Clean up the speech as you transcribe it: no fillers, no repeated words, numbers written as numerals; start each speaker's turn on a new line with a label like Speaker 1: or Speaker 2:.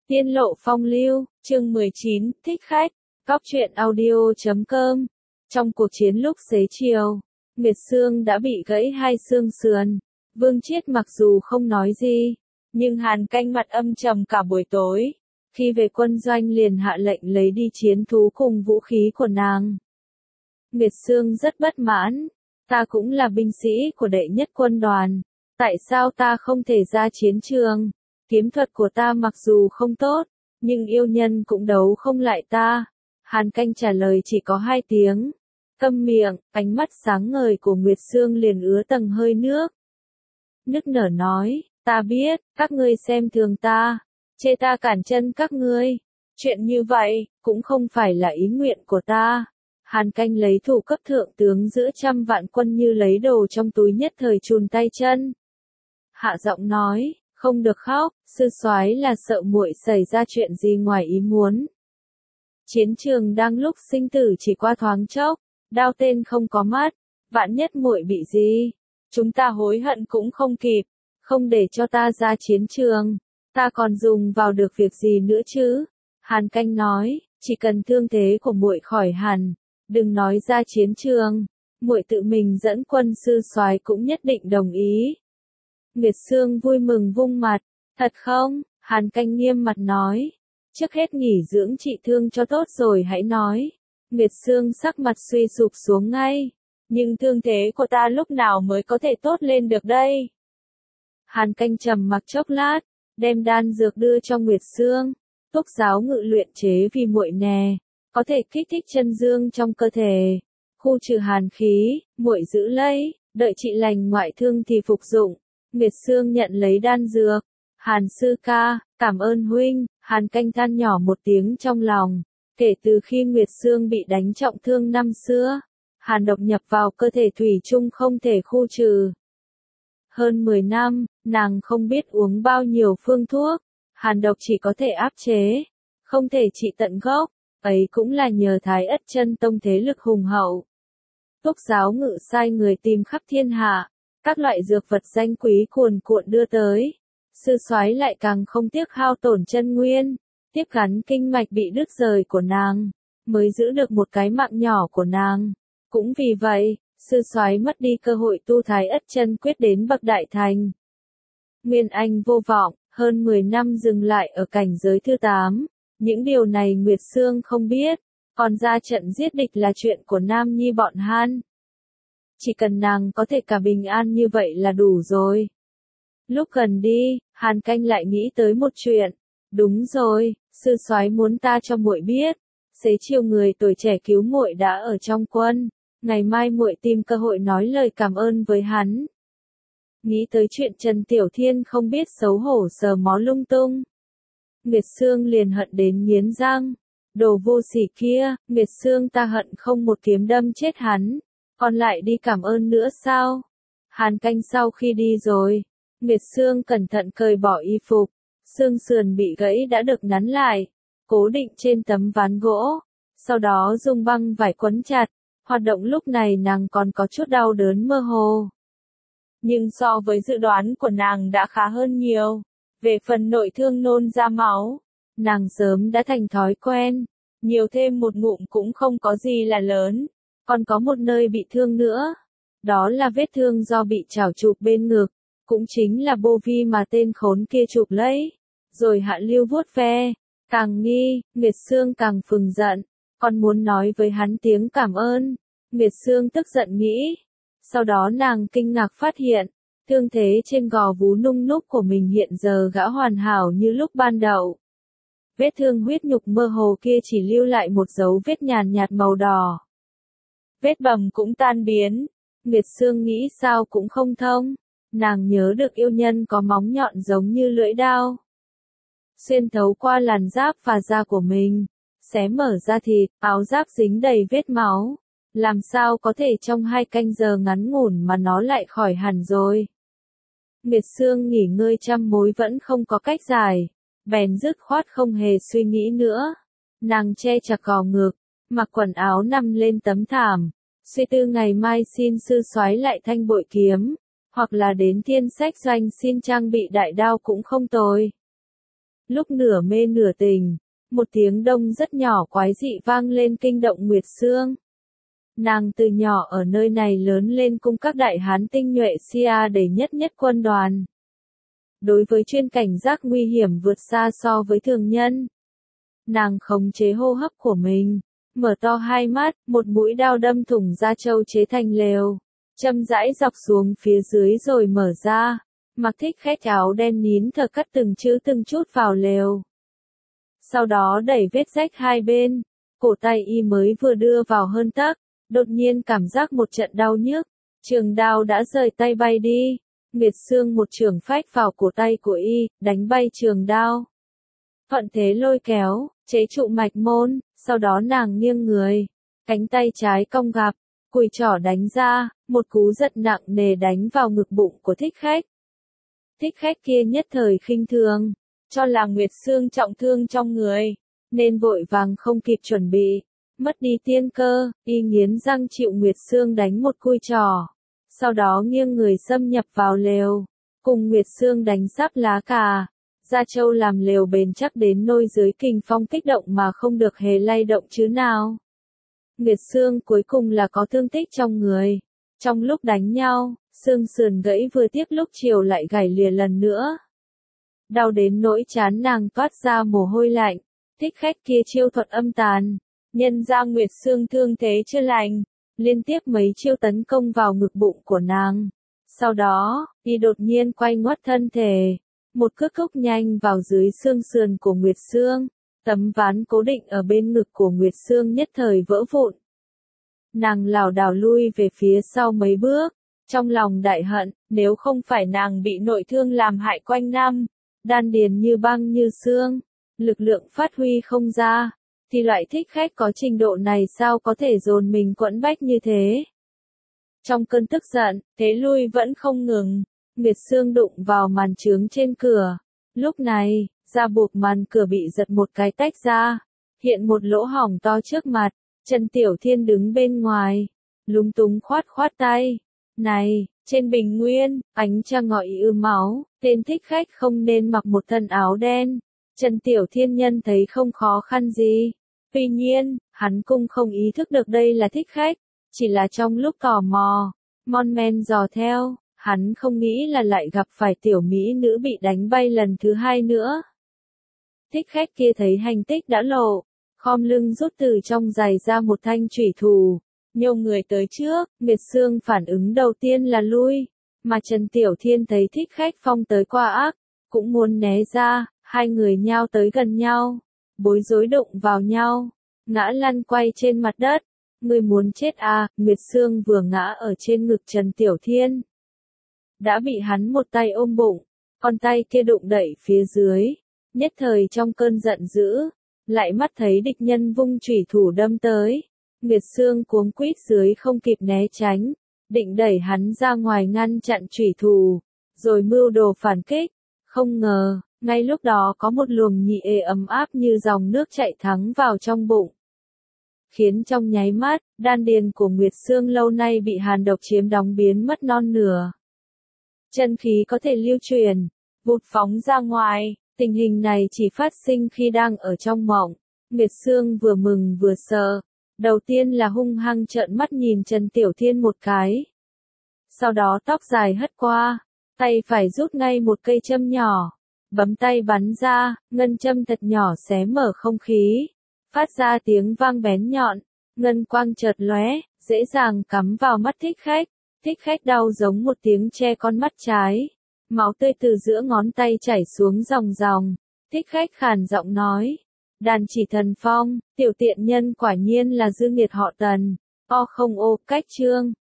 Speaker 1: Tiên lộ phong lưu, chương 19, thích khách, góc truyện audio.com. Trong cuộc chiến lúc xế chiều, Nguyệt Sương đã bị gãy hai xương sườn. Vương Chiết mặc dù không nói gì, nhưng Hàn Canh mặt âm trầm cả buổi tối. Khi về quân doanh liền hạ lệnh lấy đi chiến thú cùng vũ khí của nàng. Nguyệt Sương rất bất mãn, ta cũng là binh sĩ của đệ nhất quân đoàn, tại sao ta không thể ra chiến trường? Kiếm thuật của ta mặc dù không tốt, nhưng yêu nhân cũng đấu không lại ta. Hàn Canh trả lời chỉ có 2 tiếng. Câm miệng, ánh mắt sáng ngời của Nguyệt Sương liền ứa tầng hơi nước. Nức nở nói, ta biết, các ngươi xem thường ta, chê ta cản chân các ngươi. Chuyện như vậy, cũng không phải là ý nguyện của ta. Hàn Canh lấy thủ cấp thượng tướng giữa trăm vạn quân như lấy đồ trong túi nhất thời chùn tay chân. Hạ giọng nói, không được khóc, sư soái là sợ muội xảy ra chuyện gì ngoài ý muốn. Chiến trường đang lúc sinh tử chỉ qua thoáng chốc, đao tên không có mắt, vạn nhất muội bị gì, chúng ta hối hận cũng không kịp, không để cho ta ra chiến trường, ta còn dùng vào được việc gì nữa chứ? Hàn Canh nói, chỉ cần thương thế của muội khỏi hẳn, đừng nói ra chiến trường, muội tự mình dẫn quân sư soái cũng nhất định đồng ý. Nguyệt Sương vui mừng vung mặt, thật không? Hàn Canh nghiêm mặt nói, trước hết nghỉ dưỡng trị thương cho tốt rồi hãy nói. Nguyệt Sương sắc mặt suy sụp xuống ngay, nhưng thương thế của ta lúc nào mới có thể tốt lên được đây? Hàn Canh trầm mặc chốc lát, đem đan dược đưa cho Nguyệt Sương, thuốc giáo ngự luyện chế vì muội nè, có thể kích thích chân dương trong cơ thể, khu trừ hàn khí, muội giữ lấy, đợi trị lành ngoại thương thì phục dụng. Nguyệt Sương nhận lấy đan dược. Hàn sư ca, cảm ơn huynh. Hàn Canh than nhỏ một tiếng trong lòng. Kể từ khi Nguyệt Sương bị đánh trọng thương năm xưa, hàn độc nhập vào cơ thể thủy chung không thể khu trừ. Hơn 10 năm, nàng không biết uống bao nhiêu phương thuốc, hàn độc chỉ có thể áp chế, không thể trị tận gốc, ấy cũng là nhờ Thái Ất Chân Tông thế lực hùng hậu. Túc giáo ngự sai người tìm khắp thiên hạ, các loại dược vật danh quý cuồn cuộn đưa tới. Sư soái lại càng không tiếc hao tổn chân nguyên, tiếp gắn kinh mạch bị đứt rời của nàng, mới giữ được một cái mạng nhỏ của nàng. Cũng vì vậy, sư soái mất đi cơ hội tu Thái Ất Chân Quyết đến bậc đại thành. Nguyên anh vô vọng, hơn 10 năm dừng lại ở cảnh giới thứ 8, những điều này Nguyệt Sương không biết, còn ra trận giết địch là chuyện của Nam Nhi bọn Han. Chỉ cần nàng có thể cả bình an như vậy là đủ rồi. Lúc gần đi, Hàn Canh lại nghĩ tới một chuyện. Đúng rồi, sư soái muốn ta cho muội biết, xế chiều người tuổi trẻ cứu muội đã ở trong quân, ngày mai muội tìm cơ hội nói lời cảm ơn với hắn. Nghĩ tới chuyện Trần Tiểu Thiên không biết xấu hổ sờ mó lung tung, Nguyệt Sương liền hận đến nghiến răng. Đồ vô sỉ kia, Nguyệt Sương ta hận không một kiếm đâm chết hắn. Còn lại đi cảm ơn nữa sao? Hàn Canh sau khi đi rồi, Nguyệt Sương cẩn thận cởi bỏ y phục, xương sườn bị gãy đã được nắn lại, cố định trên tấm ván gỗ, sau đó dùng băng vải quấn chặt, hoạt động lúc này nàng còn có chút đau đớn mơ hồ. Nhưng so với dự đoán của nàng đã khá hơn nhiều, về phần nội thương nôn ra máu, nàng sớm đã thành thói quen, nhiều thêm một ngụm cũng không có gì là lớn. Còn có một nơi bị thương nữa, đó là vết thương do bị chảo chụp bên ngực, cũng chính là bô vi mà tên khốn kia chụp lấy, rồi Hạ Lưu vuốt ve, càng nghi, Nguyệt Sương càng phừng giận, còn muốn nói với hắn tiếng cảm ơn. Nguyệt Sương tức giận nghĩ, sau đó nàng kinh ngạc phát hiện, thương thế trên gò vú nung núc của mình hiện giờ gã hoàn hảo như lúc ban đầu. Vết thương huyết nhục mơ hồ kia chỉ lưu lại một dấu vết nhàn nhạt màu đỏ. Vết bầm cũng tan biến, Nguyệt Sương nghĩ sao cũng không thông, nàng nhớ được yêu nhân có móng nhọn giống như lưỡi dao, xuyên thấu qua làn giáp và da của mình, xé mở da thịt, áo giáp dính đầy vết máu, làm sao có thể trong 2 canh giờ ngắn ngủn mà nó lại khỏi hẳn rồi. Nguyệt Sương nghỉ ngơi trăm mối vẫn không có cách giải, bèn dứt khoát không hề suy nghĩ nữa, nàng che chặt cò ngực, mặc quần áo nằm lên tấm thảm, suy tư ngày mai xin sư soái lại thanh bội kiếm, hoặc là đến Thiên Sách Doanh xin trang bị đại đao cũng không tồi. Lúc nửa mê nửa tình, một tiếng đông rất nhỏ quái dị vang lên kinh động Nguyệt Sương. Nàng từ nhỏ ở nơi này lớn lên cùng các đại hán tinh nhuệ Sia để nhất quân đoàn. Đối với chuyên cảnh giác nguy hiểm vượt xa so với thường nhân. Nàng khống chế hô hấp của mình, mở to hai mắt, một mũi đao đâm thủng da trâu chế thành lều, châm rãi dọc xuống phía dưới rồi mở ra. Mặc Thích Khách áo đen nín thở cắt từng chữ từng chút vào lều. Sau đó đẩy vết rách hai bên, cổ tay y mới vừa đưa vào hơn tấc, đột nhiên cảm giác một trận đau nhức, trường đao đã rời tay bay đi. Nguyệt Sương một chưởng phách vào cổ tay của y, đánh bay trường đao. Thuận thế lôi kéo, chế trụ mạch môn, sau đó nàng nghiêng người, cánh tay trái cong gập, cùi trỏ đánh ra, một cú giật nặng nề đánh vào ngực bụng của Thích Khách. Thích Khách kia nhất thời khinh thường, cho là Nguyệt Sương trọng thương trong người, nên vội vàng không kịp chuẩn bị, mất đi tiên cơ, y nghiến răng chịu Nguyệt Sương đánh một cùi trỏ, sau đó nghiêng người xâm nhập vào lều, cùng Nguyệt Sương đánh sắp lá cà. Gia Châu làm lều bền chắc đến nôi dưới kình phong kích động mà không được hề lay động chứ nào. Nguyệt Sương cuối cùng là có thương tích trong người. Trong lúc đánh nhau, xương sườn gãy vừa tiếp lúc chiều lại gãy lìa lần nữa. Đau đến nỗi chán nàng toát ra mồ hôi lạnh. Thích Khách kia chiêu thuật âm tàn, nhân ra Nguyệt Sương thương thế chưa lành, liên tiếp mấy chiêu tấn công vào ngực bụng của nàng. Sau đó, y đột nhiên quay ngoắt thân thể. Một cước cúc nhanh vào dưới xương sườn của Nguyệt Sương, tấm ván cố định ở bên ngực của Nguyệt Sương nhất thời vỡ vụn. Nàng lảo đảo lui về phía sau mấy bước, trong lòng đại hận, nếu không phải nàng bị nội thương làm hại quanh năm, đan điền như băng như xương, lực lượng phát huy không ra, thì loại Thích Khách có trình độ này sao có thể dồn mình quẫn bách như thế. Trong cơn tức giận, thế lui vẫn không ngừng. Nguyệt Sương đụng vào màn chướng trên cửa. Lúc này, da buộc màn cửa bị giật một cái tách ra. Hiện một lỗ hổng to trước mặt. Trần Tiểu Thiên đứng bên ngoài. Lúng túng khoát tay. Này, trên bình nguyên, ánh trăng ngọi ư máu. Tên Thích Khách không nên mặc một thân áo đen. Trần Tiểu Thiên nhân thấy không khó khăn gì. Tuy nhiên, hắn cũng không ý thức được đây là Thích Khách. Chỉ là trong lúc tò mò, mon men dò theo. Hắn không nghĩ là lại gặp phải tiểu mỹ nữ bị đánh bay lần thứ hai nữa. Thích Khách kia thấy hành tích đã lộ, khom lưng rút từ trong giày ra một thanh chủy thủ, nhô người tới trước. Nguyệt Sương phản ứng đầu tiên là lui, mà Trần Tiểu Thiên thấy Thích Khách phong tới qua ác, cũng muốn né ra, hai người nhao tới gần nhau, bối rối đụng vào nhau, ngã lăn quay trên mặt đất. Người muốn chết à? Nguyệt Sương vừa ngã ở trên ngực Trần Tiểu Thiên, đã bị hắn một tay ôm bụng, con tay kia đụng đẩy phía dưới, nhất thời trong cơn giận dữ, lại mắt thấy địch nhân vung chủy thủ đâm tới, Nguyệt Sương cuống quýt dưới không kịp né tránh, định đẩy hắn ra ngoài ngăn chặn chủy thủ, rồi mưu đồ phản kích, không ngờ, ngay lúc đó có một luồng nhị ê ấm áp như dòng nước chạy thẳng vào trong bụng, khiến trong nháy mắt, đan điền của Nguyệt Sương lâu nay bị hàn độc chiếm đóng biến mất non nửa. Chân khí có thể lưu truyền, vụt phóng ra ngoài, tình hình này chỉ phát sinh khi đang ở trong mộng. Nguyệt Sương vừa mừng vừa sợ, đầu tiên là hung hăng trợn mắt nhìn Trần Tiểu Thiên một cái. Sau đó tóc dài hất qua, tay phải rút ngay một cây châm nhỏ, bấm tay bắn ra, ngân châm thật nhỏ xé mở không khí, phát ra tiếng vang bén nhọn, ngân quang chợt lóe, dễ dàng cắm vào mắt Thích Khách. Thích Khách đau giống một tiếng che con mắt trái. Máu tươi từ giữa ngón tay chảy xuống ròng ròng. Thích Khách khàn giọng nói. Đàn chỉ thần phong, tiểu tiện nhân quả nhiên là dư nghiệt họ Tần. O không ô, cách chương.